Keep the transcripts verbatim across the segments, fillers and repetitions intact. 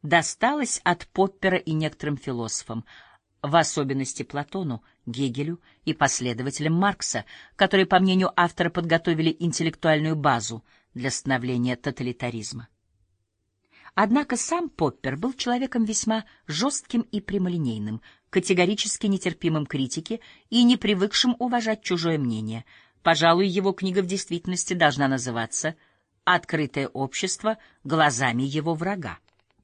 досталось от Поппера и некоторым философам, в особенности Платону, Гегелю и последователям Маркса, которые, по мнению автора, подготовили интеллектуальную базу для становления тоталитаризма. Однако сам Поппер был человеком весьма жестким и прямолинейным, категорически нетерпимым критике и не привыкшим уважать чужое мнение. Пожалуй, его книга в действительности должна называться «Открытое общество глазами его врага».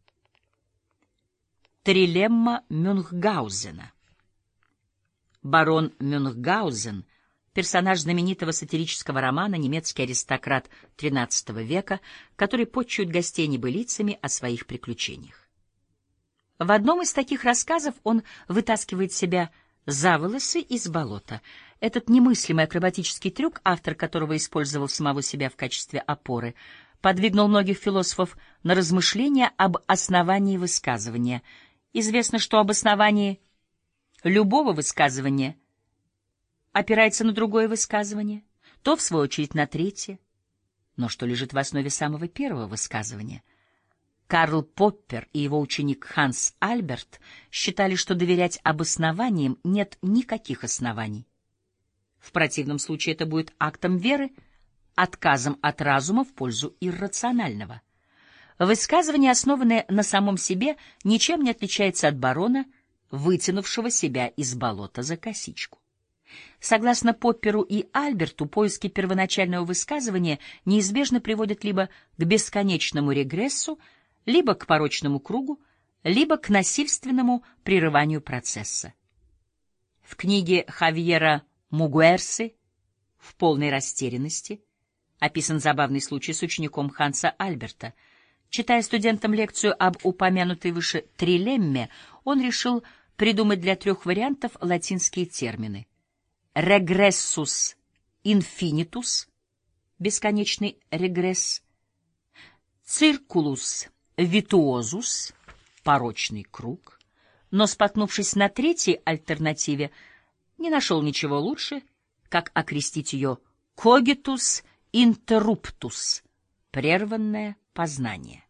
Трилемма Мюнхгаузена. Барон Мюнхгаузен — персонаж знаменитого сатирического романа, немецкий аристократ тринадцатого века, который почует гостей небылицами о своих приключениях. В одном из таких рассказов он вытаскивает себя за волосы из болота. Этот немыслимый акробатический трюк, автор которого использовал самого себя в качестве опоры, подвигнул многих философов на размышления об основании высказывания. Известно, что об основании любого высказывания опирается на другое высказывание, то, в свою очередь, на третье. Но что лежит в основе самого первого высказывания? Карл Поппер и его ученик Ханс Альберт считали, что доверять обоснованиям нет никаких оснований. В противном случае это будет актом веры, отказом от разума в пользу иррационального. Высказывание, основанное на самом себе, ничем не отличается от барона, вытянувшего себя из болота за косичку. Согласно Попперу и Альберту, поиски первоначального высказывания неизбежно приводят либо к бесконечному регрессу, либо к порочному кругу, либо к насильственному прерыванию процесса. В книге Хавьера Мугуэрсы «В полной растерянности» описан забавный случай с учеником Ханса Альберта. Читая студентам лекцию об упомянутой выше трилемме, он решил придумать для трех вариантов латинские термины: «регрессус инфинитус» — бесконечный регресс, «циркулус витуозус» — порочный круг, но, споткнувшись на третьей альтернативе, не нашел ничего лучше, как окрестить ее «когитус интерруптус» — прерванное познание.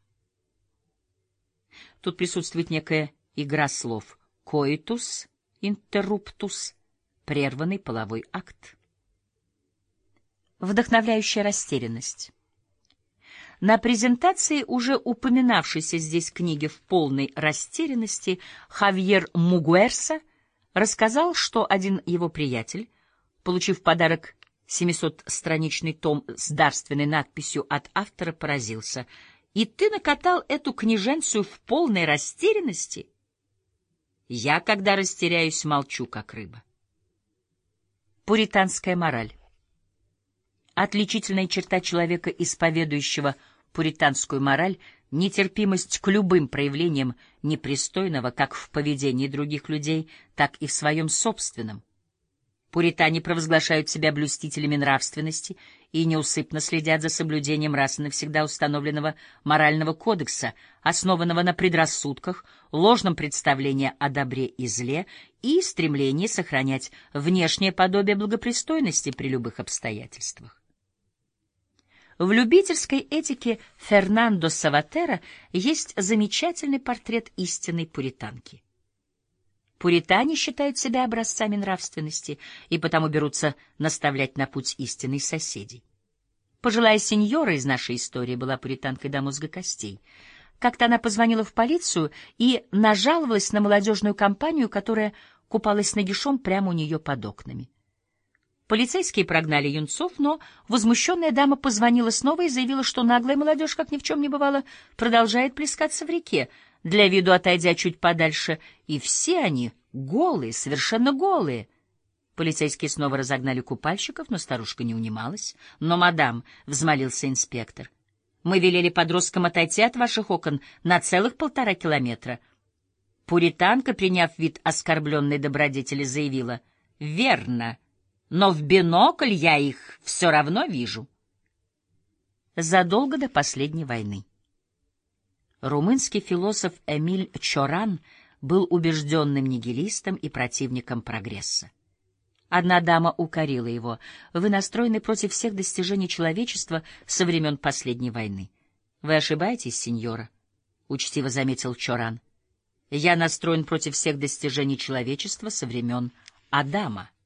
Тут присутствует некая игра слов: «coitus interruptus» — прерванный половой акт. Вдохновляющая растерянность. На презентации уже упоминавшейся здесь книги «В полной растерянности» Хавьер Мугуэрса рассказал, что один его приятель, получив в подарок семисотстраничный том с дарственной надписью от автора, поразился: «И ты накатал эту книженцию в полной растерянности?» Я, когда растеряюсь, молчу, как рыба. Пуританская мораль. Отличительная черта человека, исповедующего пуританскую мораль, нетерпимость к любым проявлениям непристойного как в поведении других людей, так и в своем собственном. Пуритане провозглашают себя блюстителями нравственности и неусыпно следят за соблюдением раз и навсегда установленного морального кодекса, основанного на предрассудках, ложном представлении о добре и зле и стремлении сохранять внешнее подобие благопристойности при любых обстоятельствах. В любительской этике Фернандо Саватера есть замечательный портрет истинной пуританки. Пуритане считают себя образцами нравственности и потому берутся наставлять на путь истинный соседей. Пожилая сеньора из нашей истории была пуританкой до мозга костей. Как-то она позвонила в полицию и нажаловалась на молодежную компанию, которая купалась нагишом прямо у нее под окнами. Полицейские прогнали юнцов, но возмущенная дама позвонила снова и заявила, что наглая молодежь, как ни в чем не бывало, продолжает плескаться в реке, для виду отойдя чуть подальше, и все они голые, совершенно голые. Полицейские снова разогнали купальщиков, но старушка не унималась. «Но, мадам», — взмолился инспектор, — «мы велели подросткам отойти от ваших окон на целых полтора километра». Пуританка, приняв вид оскорбленной добродетели, заявила: «Верно, но в бинокль я их все равно вижу». Задолго до последней войны румынский философ Эмиль Чоран был убежденным нигилистом и противником прогресса. Одна дама укорила его: «Вы настроены против всех достижений человечества со времен последней войны». «Вы ошибаетесь, сеньора. учтиво заметил Чоран. Я настроен против всех достижений человечества со времен Адама.